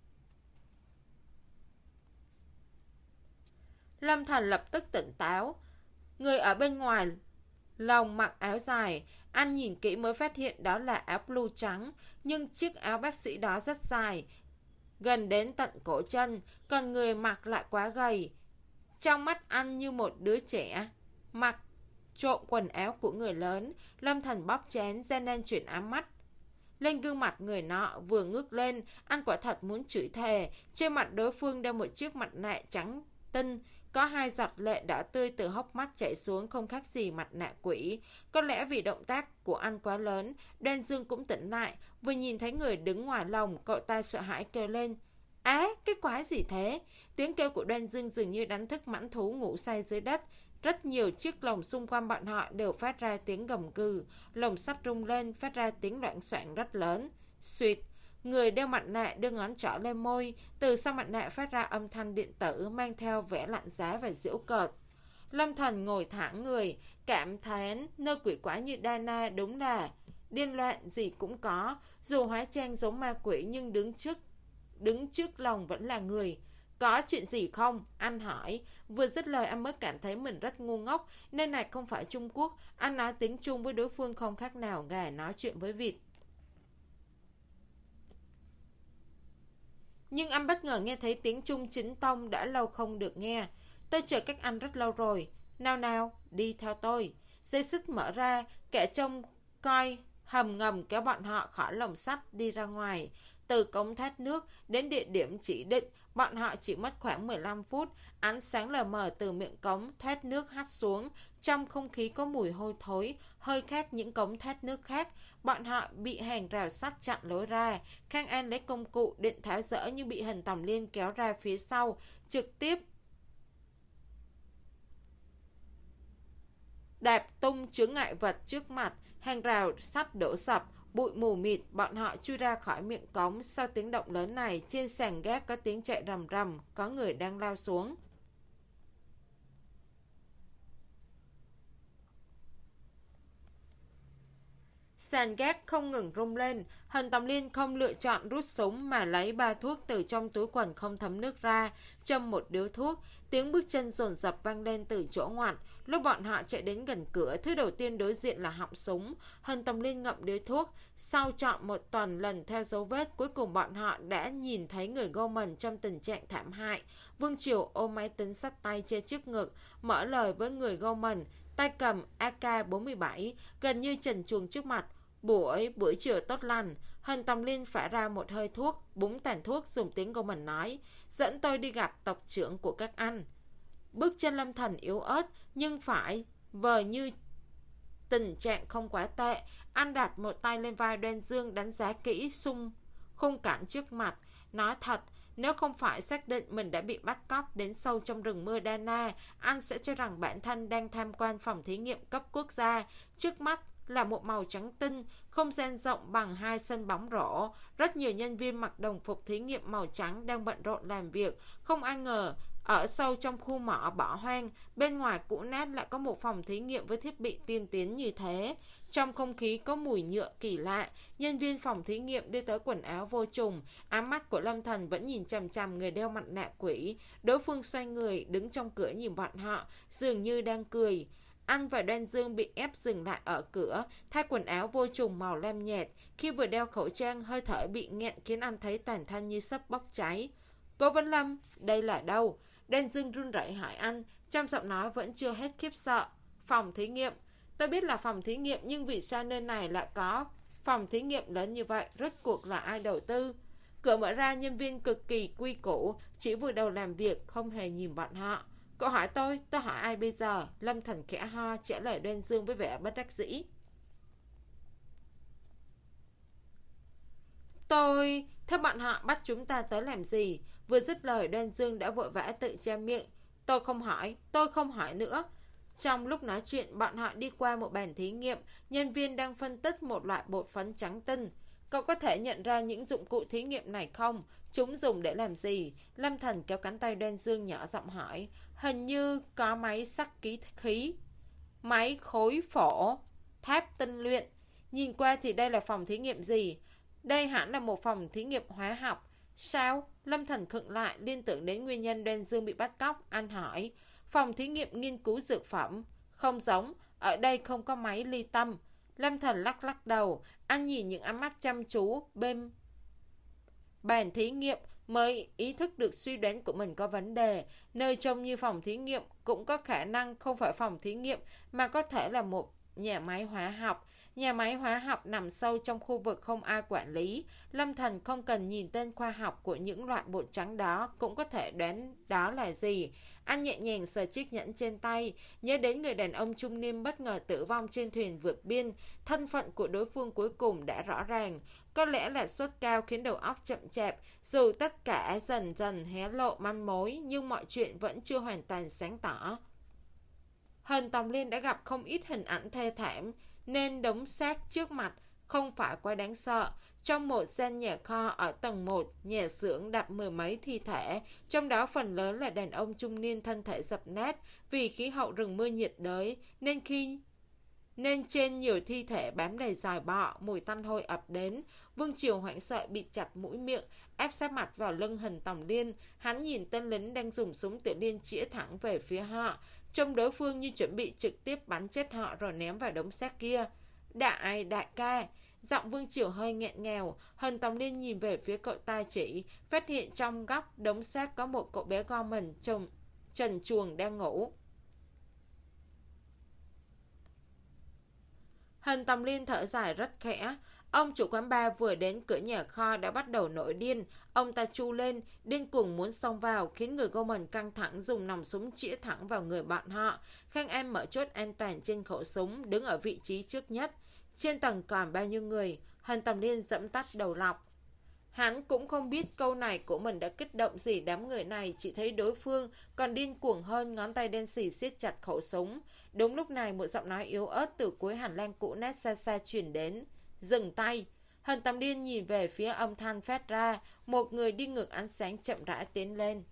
Lâm Thành lập tức tỉnh táo. Người ở bên ngoài lồng mặc áo dài. Anh nhìn kỹ mới phát hiện đó là áo blue trắng. Nhưng chiếc áo bác sĩ đó rất dài, gần đến tận cổ chân. Còn người mặc lại quá gầy. Trong mắt anh như một đứa trẻ mặc trộm quần áo của người lớn. Lâm Thành bóp chén, gian nan chuyển ám mắt lên gương mặt người nọ. Vừa ngước lên, anh quả thật muốn chửi thề. Trên mặt đối phương đeo một chiếc mặt nạ trắng tinh, có hai giọt lệ đỏ tươi từ hốc mắt chảy xuống, không khác gì mặt nạ quỷ. Có lẽ vì động tác của anh quá lớn, Đoan Dương cũng tỉnh lại. Vừa nhìn thấy người đứng ngoài lồng, cậu ta sợ hãi kêu lên: Á, cái quái gì thế? Tiếng kêu của Đoan Dương dường như đánh thức mãnh thú ngủ say dưới đất. Rất nhiều chiếc lồng xung quanh bọn họ đều phát ra tiếng gầm gừ. Lồng sắt rung lên, phát ra tiếng loạn soạn rất lớn. Xuyệt. Người đeo mặt nạ đưa ngón trỏ lên môi. Từ sau mặt nạ phát ra âm thanh điện tử mang theo vẻ lạnh giá và giễu cợt. Lâm Thành ngồi thẳng người, cảm thán nơi quỷ quái như Dana đúng là điên loạn gì cũng có. Dù hóa trang giống ma quỷ nhưng đứng trước đứng trước lồng vẫn là người. Có chuyện gì không? Anh hỏi. Vừa dứt lời anh mới cảm thấy mình rất ngu ngốc. Nơi này không phải Trung Quốc. Anh nói tiếng Trung với đối phương không khác nào gà nói chuyện với vịt. Nhưng anh bất ngờ nghe thấy tiếng Trung chính tông, đã lâu không được nghe. Tôi chờ các anh rất lâu rồi. Nào nào, đi theo tôi. Dây xích mở ra, kẻ trông coi hầm ngầm kéo bọn họ khỏi lồng sắt đi ra ngoài. Từ cống thoát nước đến địa điểm chỉ định, bọn họ chỉ mất khoảng mười lăm phút. Ánh sáng lờ mờ từ miệng cống thoát nước hắt xuống. Trong không khí có mùi hôi thối, hơi khác những cống thoát nước khác. Bọn họ bị hàng rào sắt chặn lối ra. Khang An lấy công cụ định tháo dỡ nhưng bị hình Tòng Liên kéo ra phía sau, trực tiếp đạp tung chướng ngại vật trước mặt. Hàng rào sắt đổ sập, bụi mù mịt. Bọn họ chui ra khỏi miệng cống. Sau tiếng động lớn này, trên sàn gác có tiếng chạy rầm rầm, có người đang lao xuống. Sàn gác không ngừng rung lên. Hình Tòng Liên không lựa chọn rút súng mà lấy ba thuốc từ trong túi quần không thấm nước ra, châm một điếu thuốc. Tiếng bước chân dồn dập vang lên từ chỗ ngoặt. Lúc bọn họ chạy đến gần cửa, thứ đầu tiên đối diện là họng súng. Hình Tòng Liên ngậm điếu thuốc. Sau trọn một tuần lần theo dấu vết, cuối cùng bọn họ đã nhìn thấy người Goldman trong tình trạng thảm hại. Vương Triều ôm máy tính sắt tay che trước ngực, mở lời với người Goldman, tay cầm A K bốn mươi bảy, gần như trần truồng trước mặt. Buổi buổi chiều tốt lành. Hình Tòng Liên phả ra một hơi thuốc, búng tàn thuốc, dùng tiếng Goldman nói: Dẫn tôi đi gặp tộc trưởng của các anh. Bước chân Lâm Thành yếu ớt nhưng phải vờ như tình trạng không quá tệ. Anh đặt một tay lên vai Đoan Dương, đánh giá kỹ xung khung cảnh trước mặt. Nói thật, nếu không phải xác định mình đã bị bắt cóc đến sâu trong rừng mưa Dana, anh sẽ cho rằng bản thân đang tham quan phòng thí nghiệm cấp quốc gia. Trước mắt là một màu trắng tinh, không gian rộng bằng hai sân bóng rổ. Rất nhiều nhân viên mặc đồng phục thí nghiệm màu trắng đang bận rộn làm việc. Không ai ngờ, ở sâu trong khu mỏ bỏ hoang, bên ngoài cũ nát lại có một phòng thí nghiệm với thiết bị tiên tiến như thế. Trong không khí có mùi nhựa kỳ lạ. Nhân viên phòng thí nghiệm đưa tới quần áo vô trùng. Ám mắt của Lâm Thành vẫn nhìn chằm chằm người đeo mặt nạ quỷ. Đối phương xoay người đứng trong cửa nhìn bọn họ, dường như đang cười. Anh và Đoan Dương bị ép dừng lại ở cửa, thay quần áo vô trùng màu lam nhạt. Khi vừa đeo khẩu trang, hơi thở bị nghẹn khiến anh thấy toàn thân như sắp bốc cháy. Cố Vấn Lâm, đây là đâu? Đoan Dương run rẩy hỏi anh, trong giọng nói vẫn chưa hết khiếp sợ. Phòng thí nghiệm. Tôi biết là phòng thí nghiệm, nhưng vì sao nơi này lại có phòng thí nghiệm lớn như vậy? Rốt cuộc là ai đầu tư? Cửa mở ra, nhân viên cực kỳ quy củ, chỉ vừa đầu làm việc, không hề nhìn bọn họ. Cậu hỏi tôi, tôi hỏi ai bây giờ? Lâm Thành khẽ ho, trả lời Đoan Dương với vẻ bất đắc dĩ. Tôi... Thế bọn họ bắt chúng ta tới làm gì? Vừa dứt lời, Đoan Dương đã vội vã tự che miệng. Tôi không hỏi, tôi không hỏi nữa. Trong lúc nói chuyện, bọn họ đi qua một bàn thí nghiệm, nhân viên đang phân tích một loại bột phấn trắng tinh. Cậu có thể nhận ra những dụng cụ thí nghiệm này không? Chúng dùng để làm gì? Lâm Thần kéo cánh tay Đoan Dương nhỏ giọng hỏi. Hình như có máy sắc ký khí, máy khối phổ, tháp tinh luyện. Nhìn qua thì đây là phòng thí nghiệm gì? Đây hẳn là một phòng thí nghiệm hóa học. Sao? Lâm Thần khựng lại, liên tưởng đến nguyên nhân Đoan Dương bị bắt cóc. Anh hỏi. Phòng thí nghiệm nghiên cứu dược phẩm. Không giống, ở đây không có máy ly tâm. Lâm Thần lắc lắc đầu. Anh nhìn những ánh mắt chăm chú bên bàn thí nghiệm mới ý thức được suy đoán của mình có vấn đề. Nơi trông như phòng thí nghiệm cũng có khả năng không phải phòng thí nghiệm mà có thể là một nhà máy hóa học. Nhà máy hóa học nằm sâu trong khu vực không ai quản lý. Lâm Thần không cần nhìn tên khoa học của những loại bột trắng đó cũng có thể đoán đó là gì. Anh nhẹ nhàng sờ chiếc nhẫn trên tay, nhớ đến người đàn ông trung niên bất ngờ tử vong trên thuyền vượt biên. Thân phận của đối phương cuối cùng đã rõ ràng. Có lẽ là sốt cao khiến đầu óc chậm chạp. Dù tất cả dần dần hé lộ manh mối, nhưng mọi chuyện vẫn chưa hoàn toàn sáng tỏ. Hân Tòng Liên đã gặp không ít hình ảnh thê thảm, nên đống xác trước mặt không phải quá đáng sợ. Trong một gian nhà kho ở tầng một, nhà xưởng đặt mười mấy thi thể, trong đó phần lớn là đàn ông trung niên thân thể dập nát vì khí hậu rừng mưa nhiệt đới, nên khi nên trên nhiều thi thể bám đầy giòi bọ, mùi tanh hôi ập đến. Vương Triều hoảng sợ bịt chặt mũi miệng, ép sát mặt vào lưng Hân Tòng Liên. Hắn nhìn tên lính đang dùng súng tiểu liên chĩa thẳng về phía họ, trông đối phương như chuẩn bị trực tiếp bắn chết họ rồi ném vào đống xác kia. Đại, đại ca. Giọng Vương Triều hơi nghẹn ngào. Hân Tòng Liên nhìn về phía cậu ta chỉ, phát hiện trong góc đống xác có một cậu bé go mình trông trần truồng đang ngủ. Hân Tòng Liên thở dài rất khẽ. Ông chủ quán bar vừa đến cửa nhà kho đã bắt đầu nổi điên. Ông ta chu lên, điên cuồng muốn xông vào, khiến người Goldman căng thẳng dùng nòng súng chĩa thẳng vào người bọn họ. Khang Em mở chốt an toàn trên khẩu súng, đứng ở vị trí trước nhất. Trên tầng còn bao nhiêu người? Hân Tòng Liên giẫm tắt đầu lọc. Hắn cũng không biết câu này của mình đã kích động gì đám người này, chỉ thấy đối phương còn điên cuồng hơn, ngón tay đen xì siết chặt khẩu súng. Đúng lúc này một giọng nói yếu ớt từ cuối hành lang cũ nát xa xa truyền đến. Dừng tay. Hân Tòng Liên nhìn về phía âm thanh phát ra, một người đi ngược ánh sáng chậm rãi tiến lên.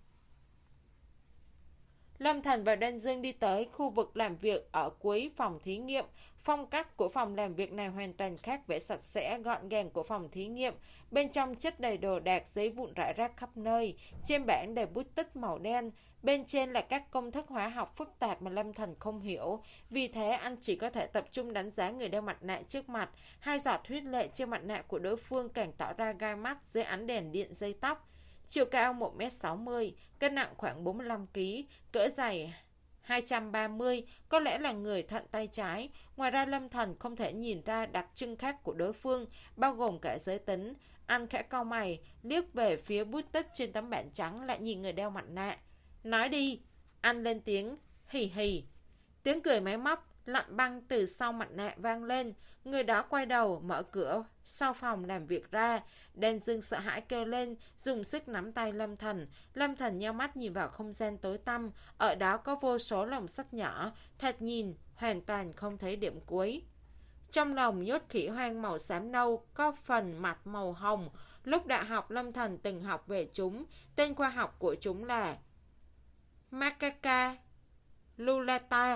Lâm Thần và Đoan Dương đi tới khu vực làm việc ở cuối phòng thí nghiệm. Phong cách của phòng làm việc này hoàn toàn khác, vẻ sạch sẽ, gọn gàng của phòng thí nghiệm. Bên trong chất đầy đồ đạc, giấy vụn rải rác khắp nơi. Trên bảng đầy bút tích màu đen. Bên trên là các công thức hóa học phức tạp mà Lâm Thần không hiểu. Vì thế anh chỉ có thể tập trung đánh giá người đeo mặt nạ trước mặt. Hai giọt huyết lệ trên mặt nạ của đối phương càng tỏ ra gai mắt dưới ánh đèn điện dây tóc. Chiều cao một mét sáu mươi, cân nặng khoảng bốn mươi lăm ki lô gam, cỡ giày hai trăm ba mươi, có lẽ là người thận tay trái. Ngoài ra Lâm Thần không thể nhìn ra đặc trưng khác của đối phương, bao gồm cả giới tính. Anh khẽ cau mày, liếc về phía bút tích trên tấm bảng trắng, lại nhìn người đeo mặt nạ. Nói đi, anh lên tiếng, hì hì. Tiếng cười máy móc lạnh băng từ sau mặt nạ vang lên. Người đó quay đầu mở cửa sau phòng làm việc ra. Đen Dương sợ hãi kêu lên, dùng sức nắm tay Lâm Thần. Lâm Thần nheo mắt nhìn vào không gian tối tăm. Ở đó có vô số lồng sắt nhỏ, thật nhìn hoàn toàn không thấy điểm cuối. Trong lồng nhốt khỉ hoang màu xám nâu, có phần mặt màu hồng. Lúc đại học Lâm Thần từng học về chúng. Tên khoa học của chúng là Macaca lulata,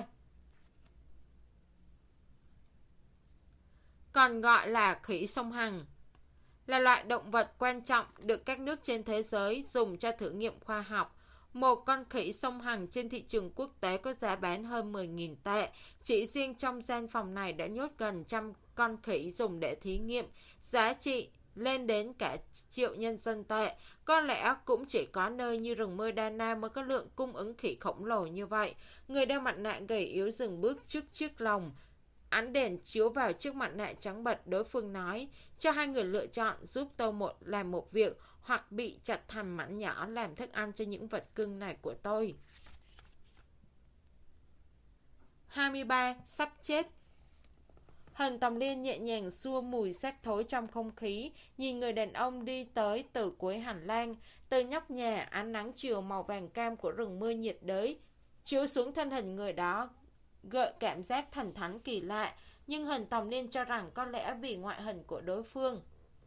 còn gọi là khỉ sông Hằng, là loại động vật quan trọng được các nước trên thế giới dùng cho thử nghiệm khoa học. Một con khỉ sông Hằng trên thị trường quốc tế có giá bán hơn mười nghìn tệ. Chỉ riêng trong gian phòng này đã nhốt gần trăm con khỉ dùng để thí nghiệm, giá trị lên đến cả triệu nhân dân tệ. Có lẽ cũng chỉ có nơi như rừng mưa Đa Nam mới có lượng cung ứng khỉ khổng lồ như vậy. Người đeo mặt nạ gầy yếu dừng bước trước chiếc lồng. Ánh đèn chiếu vào chiếc mặt nạ trắng bật, đối phương nói, cho hai người lựa chọn, giúp tôi một làm một việc, hoặc bị chặt thành mảnh nhỏ làm thức ăn cho những vật cưng này của tôi. hai mươi ba. Sắp chết. Hần Tòng Liên nhẹ nhàng xua mùi xác thối trong không khí, nhìn người đàn ông đi tới từ cuối hành lang. Từ nóc nhà, ánh nắng chiều màu vàng cam của rừng mưa nhiệt đới chiếu xuống thân hình người đó, gợi cảm giác thần thánh kỳ lạ. Nhưng Hần Tòng Liên cho rằng có lẽ vì ngoại hình của đối phương.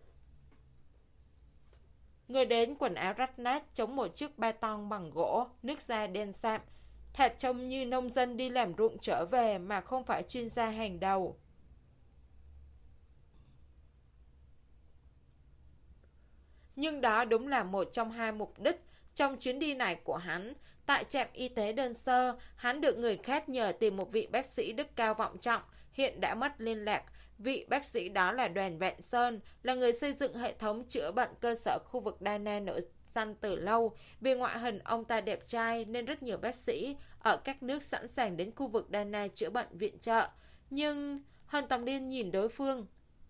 Người đến quần áo rách nát, chống một chiếc ba ton bằng gỗ, nước da đen sạm, thoạt trông như nông dân đi làm ruộng trở về mà không phải chuyên gia hàng đầu. Nhưng đó đúng là một trong hai mục đích trong chuyến đi này của hắn. Tại trạm y tế đơn sơ, hắn được người khác nhờ tìm một vị bác sĩ đức cao vọng trọng, hiện đã mất liên lạc. Vị bác sĩ đó là Đoàn Vạn Sơn, là người xây dựng hệ thống chữa bệnh cơ sở khu vực Đa Na nổi danh từ lâu. Vì ngoại hình ông ta đẹp trai nên rất nhiều bác sĩ ở các nước sẵn sàng đến khu vực Đa Na chữa bệnh viện trợ. Nhưng Hân Tòng Liên nhìn đối phương,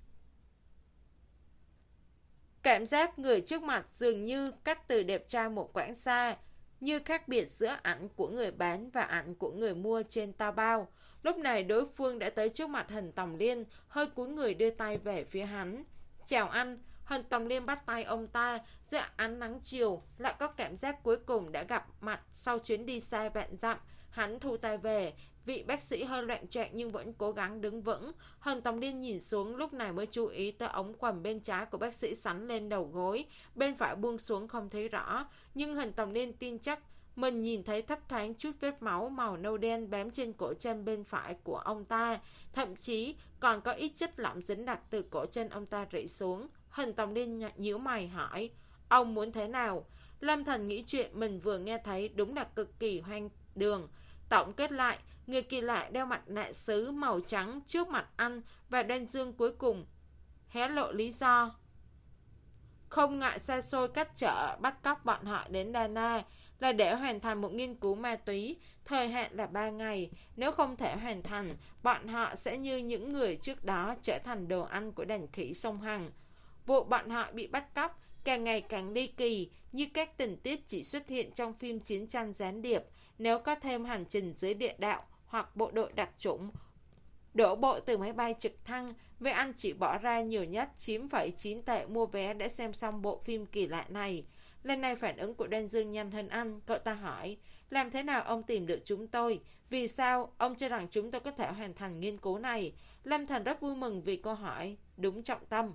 cảm giác người trước mặt dường như cách từ đẹp trai một quãng xa, như khác biệt giữa ảnh của người bán và ảnh của người mua trên Taobao. Lúc này đối phương đã tới trước mặt Hân Tòng Liên, hơi cúi người đưa tay về phía hắn. Chào anh. Hân Tòng Liên bắt tay ông ta, dưới ánh nắng chiều, lại có cảm giác cuối cùng đã gặp mặt sau chuyến đi xa vạn dặm. Hắn thu tay về, vị bác sĩ hơi loạn choạng nhưng vẫn cố gắng đứng vững. Hân Tòng Liên nhìn xuống, lúc này mới chú ý tới ống quần bên trái của bác sĩ sắn lên đầu gối, bên phải buông xuống không thấy rõ. Nhưng Hân Tòng Liên tin chắc mình nhìn thấy thấp thoáng chút vết máu màu nâu đen bám trên cổ chân bên phải của ông ta, thậm chí còn có ít chất lỏng dính đặc từ cổ chân ông ta rỉ xuống. Hân Tòng Liên nhíu mày hỏi, ông muốn thế nào? Lâm Thần nghĩ chuyện mình vừa nghe thấy đúng là cực kỳ hoang đường. Tổng kết lại, người kỳ lạ đeo mặt nạ sứ màu trắng trước mặt anh và Đoan Dương cuối cùng hé lộ lý do. Không ngại xa xôi cách trở bắt cóc bọn họ đến Đa Na là để hoàn thành một nghiên cứu ma túy, thời hạn là ba ngày. Nếu không thể hoàn thành, bọn họ sẽ như những người trước đó trở thành đồ ăn của đàn khỉ sông Hằng. Vụ bọn họ bị bắt cóc càng ngày càng ly kỳ, như các tình tiết chỉ xuất hiện trong phim chiến tranh gián điệp. Nếu có thêm hành trình dưới địa đạo hoặc bộ đội đặc chủng đổ bộ từ máy bay trực thăng, với anh chỉ bỏ ra nhiều nhất chín phẩy chín tệ mua vé để xem xong bộ phim kỳ lạ này. Lần này phản ứng của Đoan Dương nhanh hơn anh. Cậu ta hỏi, làm thế nào ông tìm được chúng tôi? Vì sao ông cho rằng chúng tôi có thể hoàn thành nghiên cứu này? Lâm Thần rất vui mừng vì câu hỏi đúng trọng tâm.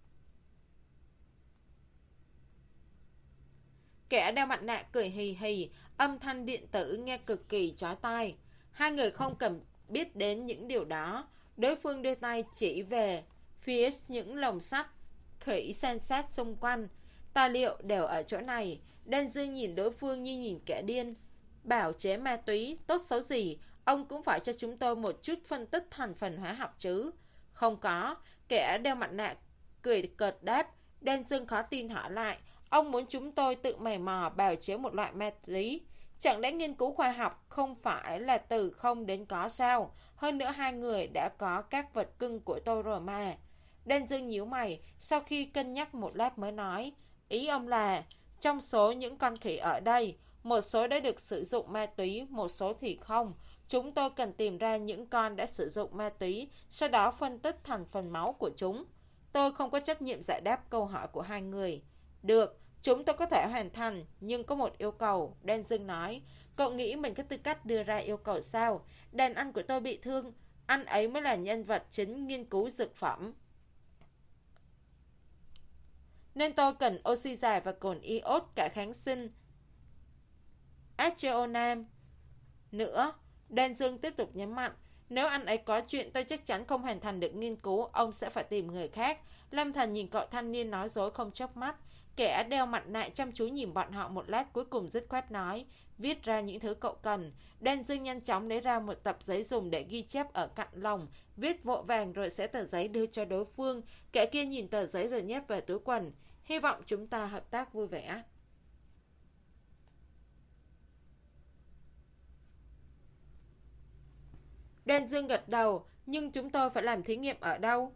Kẻ đeo mặt nạ cười hì hì, âm thanh điện tử nghe cực kỳ chói tai. Hai người không cần biết đến những điều đó. Đối phương đưa tay chỉ về phía những lồng sắt khỉ san sát xung quanh. Tài liệu đều ở chỗ này. Đoan Dương nhìn đối phương như nhìn kẻ điên. Bảo chế ma túy, tốt xấu gì, ông cũng phải cho chúng tôi một chút phân tích thành phần hóa học chứ. Không có. Kẻ đeo mặt nạ cười cợt đáp. Đoan Dương khó tin hỏi lại, ông muốn chúng tôi tự mày mò bào chế một loại ma túy? Chẳng lẽ nghiên cứu khoa học không phải là từ không đến có sao? Hơn nữa hai người đã có các vật cưng của tôi rồi mà. Đoan Dương nhíu mày, sau khi cân nhắc một lát mới nói, ý ông là trong số những con khỉ ở đây, một số đã được sử dụng ma túy, một số thì không. Chúng tôi cần tìm ra những con đã sử dụng ma túy, sau đó phân tích thành phần máu của chúng. Tôi không có trách nhiệm giải đáp câu hỏi của hai người. Được, chúng tôi có thể hoàn thành, nhưng có một yêu cầu. Đoan Dương nói, cậu nghĩ mình có tư cách đưa ra yêu cầu sao? Đàn anh của tôi bị thương, anh ấy mới là nhân vật chính nghiên cứu dược phẩm. Nên tôi cần oxy dài và cồn iốt, cả kháng sinh Aztreonam nữa. Đoan Dương tiếp tục nhấn mạnh, nếu anh ấy có chuyện tôi chắc chắn không hoàn thành được nghiên cứu, ông sẽ phải tìm người khác. Lâm Thần nhìn cậu thanh niên nói dối không chớp mắt. Kẻ đeo mặt nạ chăm chú nhìn bọn họ một lát, cuối cùng dứt khoát nói, viết ra những thứ cậu cần. Đoan Dương nhanh chóng lấy ra một tập giấy dùng để ghi chép ở cạnh lòng, viết vội vàng rồi xé tờ giấy đưa cho đối phương. Kẻ kia nhìn tờ giấy rồi nhét về túi quần. Hy vọng chúng ta hợp tác vui vẻ. Đoan Dương gật đầu, nhưng chúng tôi phải làm thí nghiệm ở đâu?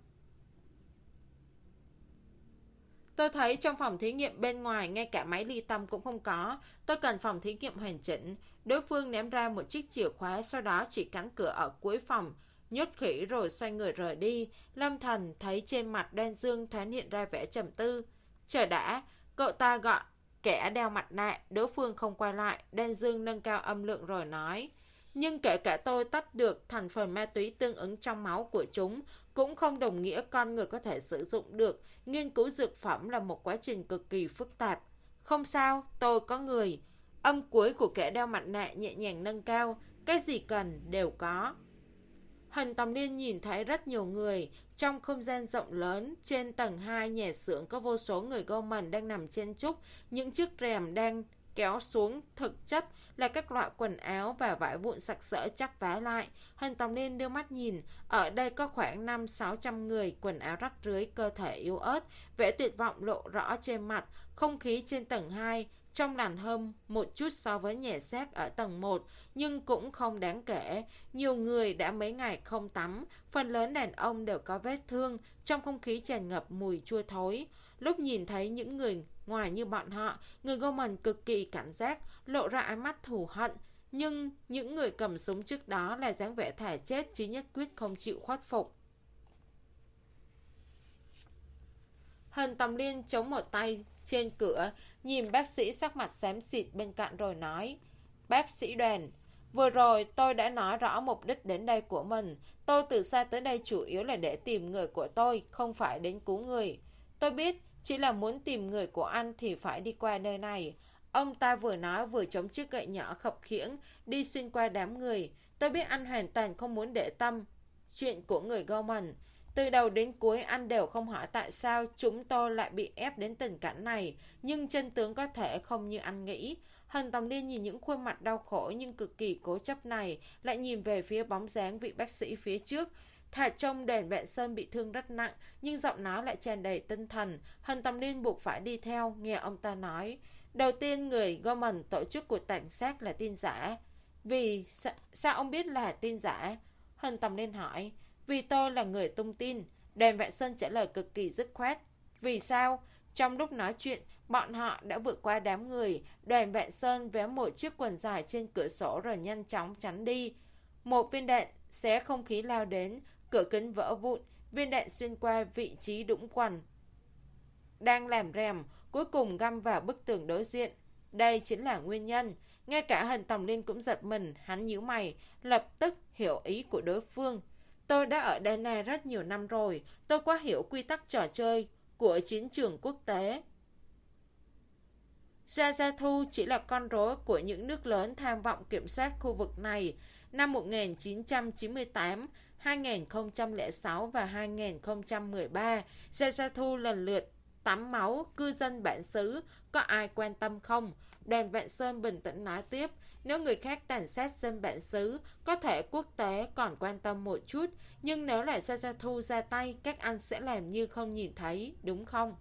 Tôi thấy trong phòng thí nghiệm bên ngoài ngay cả máy ly tâm cũng không có. Tôi cần phòng thí nghiệm hoàn chỉnh. Đối phương ném ra một chiếc chìa khóa, sau đó chỉ cánh cửa ở cuối phòng. nhốt khỉ rồi xoay người rời đi. Lâm Thần thấy trên mặt đen dương thoáng hiện ra vẻ trầm tư. Chờ đã, cậu ta gọi kẻ đeo mặt nạ, đối phương không quay lại. Đen dương nâng cao âm lượng rồi nói. Nhưng kể cả tôi tách được thành phần ma túy tương ứng trong máu của chúng, cũng không đồng nghĩa con người có thể sử dụng được. Nghiên cứu dược phẩm là một quá trình cực kỳ phức tạp. Không sao, tôi có người. Âm cuối của kẻ đeo mặt nạ nhẹ nhàng nâng cao. Cái gì cần đều có. Hần Tầm Liên nhìn thấy rất nhiều người. Trong không gian rộng lớn, trên tầng hai nhà xưởng có vô số người Goldman đang nằm trên trúc. Những chiếc rèm đang kéo xuống, thực chất là các loại quần áo và vải vụn sặc sỡ chắc vá lại. Hân Tòng Liên đưa mắt nhìn, ở đây có khoảng năm sáu trăm người, quần áo rách rưới, cơ thể yếu ớt, vẻ tuyệt vọng lộ rõ trên mặt. Không khí trên tầng hai trong lành hơn một chút so với nhà xác ở tầng một, nhưng cũng không đáng kể. Nhiều người đã mấy ngày không tắm, phần lớn đàn ông đều có vết thương, trong không khí tràn ngập mùi chua thối. Lúc nhìn thấy những người ngoài như bọn họ, người Goldman cực kỳ cảnh giác, lộ ra ánh mắt thù hận. Nhưng những người cầm súng trước đó là dáng vẻ thà chết chứ nhất quyết không chịu khuất phục. Hân Tầm Liên chống một tay trên cửa, nhìn bác sĩ sắc mặt xám xịt bên cạnh rồi nói. Bác sĩ Đoàn, vừa rồi tôi đã nói rõ mục đích đến đây của mình. Tôi từ xa tới đây chủ yếu là để tìm người của tôi, không phải đến cứu người. Tôi biết, chỉ là muốn tìm người của anh thì phải đi qua nơi này. Ông ta vừa nói vừa chống chiếc gậy nhỏ khập khiễng, đi xuyên qua đám người. Tôi biết anh hoàn toàn không muốn để tâm chuyện của người Goldman. Từ đầu đến cuối anh đều không hỏi tại sao chúng tôi lại bị ép đến tình cảnh này. Nhưng chân tướng có thể không như anh nghĩ. Hân Tòng Liên nhìn những khuôn mặt đau khổ nhưng cực kỳ cố chấp này, lại nhìn về phía bóng dáng vị bác sĩ phía trước. Thà trông Đoàn Vạn Sơn bị thương rất nặng, nhưng giọng nói lại tràn đầy tinh thần. Hân Tầm Liên buộc phải đi theo, nghe ông ta nói. Đầu tiên người Goldman tổ chức cuộc tàn sát là tin giả. Vì sa sao ông biết là tin giả? Hân Tầm Liên hỏi. Vì tôi là người tung tin. Đoàn Vạn Sơn trả lời cực kỳ dứt khoát. Vì sao? Trong lúc nói chuyện, bọn họ đã vượt qua đám người. Đoàn Vạn Sơn véo một chiếc quần dài trên cửa sổ rồi nhanh chóng tránh đi. Một viên đạn xé không khí lao đến, cửa kính vỡ vụn, viên đạn xuyên qua vị trí đũng quần đang làm rèm, cuối cùng găm vào bức tường đối diện. Đây chính là nguyên nhân. Ngay cả Hân Tòng Liên cũng giật mình, hắn nhíu mày, lập tức hiểu ý của đối phương. Tôi đã ở đây này rất nhiều năm rồi, tôi quá hiểu quy tắc trò chơi của chiến trường quốc tế. Gia Gia Thu chỉ là con rối của những nước lớn tham vọng kiểm soát khu vực này. Năm một nghìn chín trăm chín mươi tám, hai nghìn không trăm lẻ sáu và hai nghìn không trăm mười ba, Gia Gia Thu lần lượt tắm máu cư dân bản xứ, có ai quan tâm không? Đoàn Vạn Sơn bình tĩnh nói tiếp, nếu người khác tàn sát dân bản xứ, có thể quốc tế còn quan tâm một chút, nhưng nếu là Gia Gia Thu ra tay, các anh sẽ làm như không nhìn thấy, đúng không?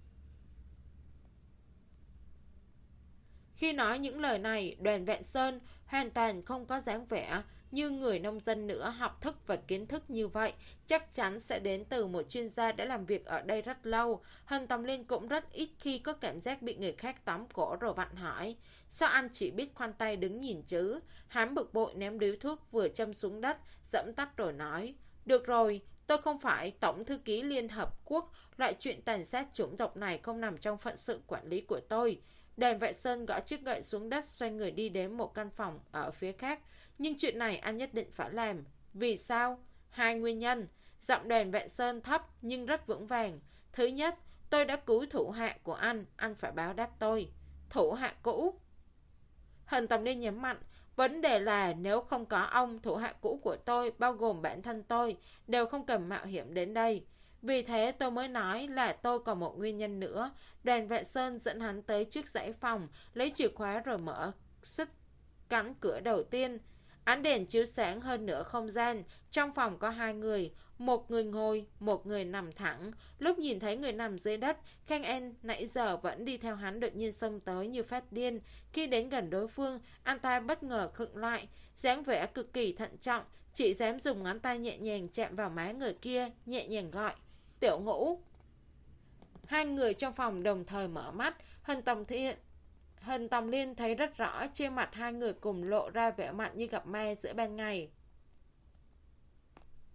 Khi nói những lời này, Đoàn Vạn Sơn hoàn toàn không có dáng vẻ như người nông dân nữa. Học thức và kiến thức như vậy chắc chắn sẽ đến từ một chuyên gia đã làm việc ở đây rất lâu. Hân Tòng Liên cũng rất ít khi có cảm giác bị người khác tóm cổ rồi vặn hỏi. Sao anh chỉ biết khoanh tay đứng nhìn chứ? Hắn bực bội ném điếu thuốc vừa châm xuống đất, dẫm tắt rồi nói. Được rồi, tôi không phải Tổng thư ký Liên Hợp Quốc, loại chuyện tàn sát chủng tộc này không nằm trong phận sự quản lý của tôi. Đoàn Vạn Sơn gõ chiếc gậy xuống đất, xoay người đi đến một căn phòng ở phía khác. Nhưng chuyện này anh nhất định phải làm. Vì sao? Hai nguyên nhân. Giọng Đoàn Vạn Sơn thấp nhưng rất vững vàng. Thứ nhất, tôi đã cứu thủ hạ của anh, anh phải báo đáp tôi. Thủ hạ cũ? Hân Tòng Liên nhấn mạnh, vấn đề là nếu không có ông, thủ hạ cũ của tôi, bao gồm bản thân tôi, đều không cần mạo hiểm đến đây. Vì thế tôi mới nói là tôi còn một nguyên nhân nữa. Đoàn Vạn Sơn dẫn hắn tới trước dãy phòng, lấy chìa khóa rồi mở xích cánh cửa đầu tiên. Ánh đèn chiếu sáng hơn nửa không gian. Trong phòng có hai người, một người ngồi, một người nằm thẳng. Lúc nhìn thấy người nằm dưới đất, Khang An nãy giờ vẫn đi theo hắn đột nhiên xông tới như phát điên. Khi đến gần đối phương, anh ta bất ngờ khựng lại, dáng vẻ cực kỳ thận trọng, chỉ dám dùng ngón tay nhẹ nhàng chạm vào má người kia, nhẹ nhàng gọi. Tiểu Ngũ. Hai người trong phòng đồng thời mở mắt. Hân Tòng Thiên Hân Tòng Liên thấy rất rõ trên mặt hai người cùng lộ ra vẻ mặt như gặp ma giữa ban ngày.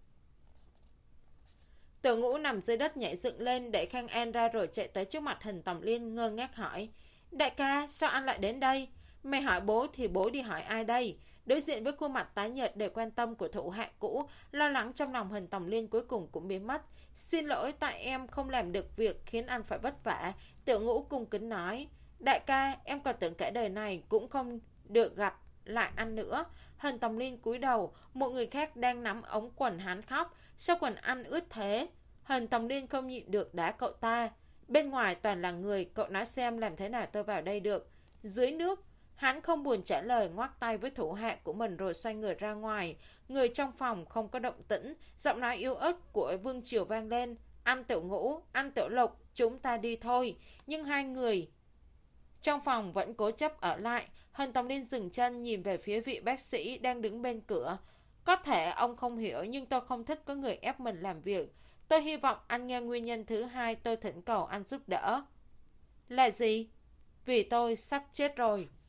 Tiểu Ngũ nằm dưới đất nhảy dựng lên, đẩy khăn an ra rồi chạy tới trước mặt Hình Tòng Liên ngơ ngác hỏi. Đại ca, sao anh lại đến đây? Mày hỏi bố thì bố đi hỏi ai đây? Đối diện với khuôn mặt tái nhợt để quan tâm của thủ hạ cũ, lo lắng trong lòng Hình Tòng Liên cuối cùng cũng biến mất. Xin lỗi, tại em không làm được việc khiến anh phải vất vả. Tiểu Ngũ cung kính nói. Đại ca, em còn tưởng cả đời này cũng không được gặp lại anh nữa. Hình Tòng Liên cúi đầu, một người khác đang nắm ống quần hắn khóc. Sao quần anh ướt thế? Hình Tòng Liên không nhịn được đá cậu ta. Bên ngoài toàn là người, cậu nói xem làm thế nào tôi vào đây được. Dưới nước, hắn không buồn trả lời, ngoắc tay với thủ hạ của mình rồi xoay người ra ngoài. Người trong phòng không có động tĩnh, giọng nói yếu ớt của Vương Triều vang lên. Anh Tiểu Ngũ, anh Tiểu Lục, chúng ta đi thôi. Nhưng hai người trong phòng vẫn cố chấp ở lại. Hình Tòng Liên dừng chân nhìn về phía vị bác sĩ đang đứng bên cửa. Có thể ông không hiểu, nhưng tôi không thích có người ép mình làm việc. Tôi hy vọng anh nghe nguyên nhân thứ hai tôi thỉnh cầu anh giúp đỡ. Là gì? Vì tôi sắp chết rồi.